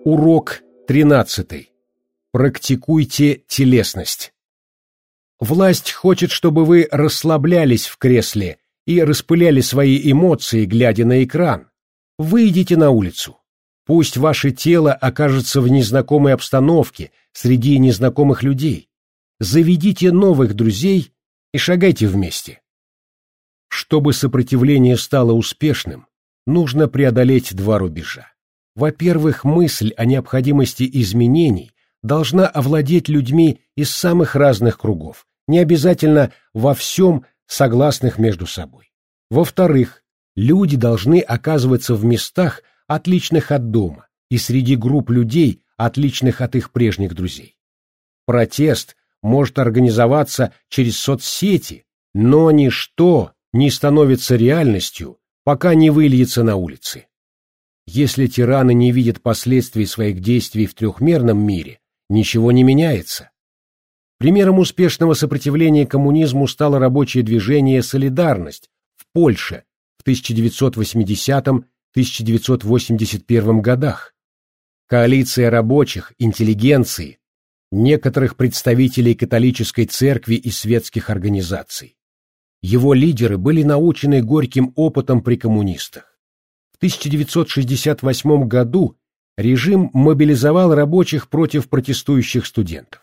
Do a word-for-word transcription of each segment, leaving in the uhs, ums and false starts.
Урок тринадцатый. Практикуйте телесность. Власть хочет, чтобы вы расслаблялись в кресле и распыляли свои эмоции, глядя на экран. Выйдите на улицу. Пусть ваше тело окажется в незнакомой обстановке, среди незнакомых людей. Заведите новых друзей и шагайте вместе. Чтобы сопротивление стало успешным, нужно преодолеть два рубежа. Во-первых, мысль о необходимости изменений должна овладеть людьми из самых разных кругов, не обязательно во всем согласных между собой. Во-вторых, люди должны оказываться в местах, отличных от дома, и среди групп людей, отличных от их прежних друзей. Протест может организоваться через соцсети, но ничто не становится реальностью, пока не выльется на улицы. Если тираны не видят последствий своих действий в трехмерном мире, ничего не меняется. Примером успешного сопротивления коммунизму стало рабочее движение «Солидарность» в Польше в тысяча девятьсот восьмидесятом — тысяча девятьсот восемьдесят первом годах. Коалиция рабочих, интеллигенции, некоторых представителей католической церкви и светских организаций. Его лидеры были научены горьким опытом при коммунистах. В тысяча девятьсот шестьдесят восьмом году режим мобилизовал рабочих против протестующих студентов.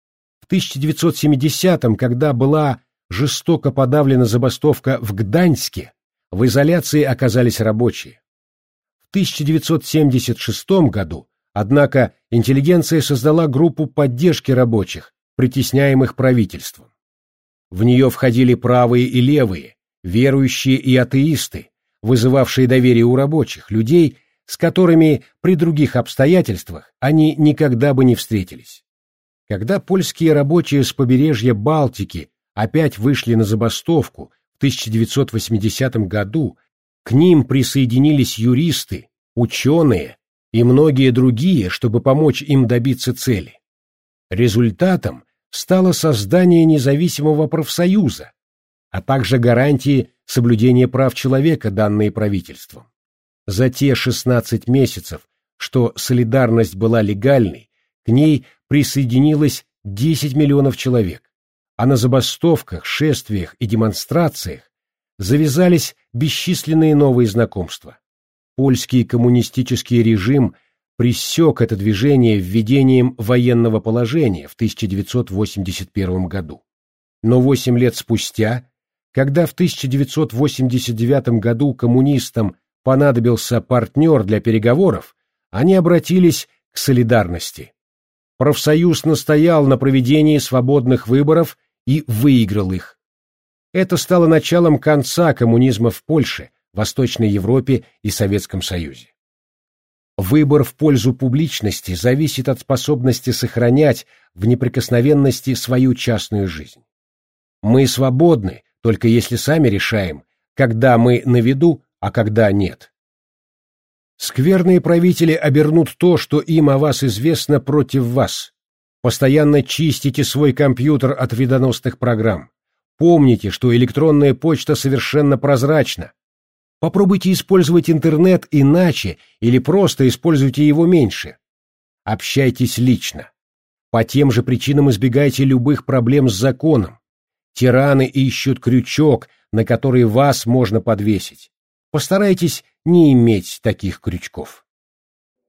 В тысяча девятьсот семидесятом, когда была жестоко подавлена забастовка в Гданьске, в изоляции оказались рабочие. В тысяча девятьсот семьдесят шестом году, однако, интеллигенция создала группу поддержки рабочих, притесняемых правительством. В нее входили правые и левые, верующие и атеисты, вызывавшие доверие у рабочих, людей, с которыми при других обстоятельствах они никогда бы не встретились. Когда польские рабочие с побережья Балтики опять вышли на забастовку в тысяча девятьсот восьмидесятом году, к ним присоединились юристы, ученые и многие другие, чтобы помочь им добиться цели. Результатом стало создание независимого профсоюза, а также гарантии соблюдения прав человека, данные правительством. За те шестнадцать месяцев, что солидарность была легальной, к ней присоединилось десять миллионов человек, а на забастовках, шествиях и демонстрациях завязались бесчисленные новые знакомства. Польский коммунистический режим пресек это движение введением военного положения в тысяча девятьсот восемьдесят первом году. Но восемь лет спустя, когда в тысяча девятьсот восемьдесят девятом году коммунистам понадобился партнер для переговоров, они обратились к солидарности. Профсоюз настоял на проведении свободных выборов и выиграл их. Это стало началом конца коммунизма в Польше, Восточной Европе и Советском Союзе. Выбор в пользу публичности зависит от способности сохранять в неприкосновенности свою частную жизнь. Мы свободны, только если сами решаем, когда мы на виду, а когда нет. Скверные правители обернут то, что им о вас известно, против вас. Постоянно чистите свой компьютер от вредоносных программ. Помните, что электронная почта совершенно прозрачна. Попробуйте использовать интернет иначе или просто используйте его меньше. Общайтесь лично. По тем же причинам избегайте любых проблем с законом. Тираны ищут крючок, на который вас можно подвесить. Постарайтесь не иметь таких крючков.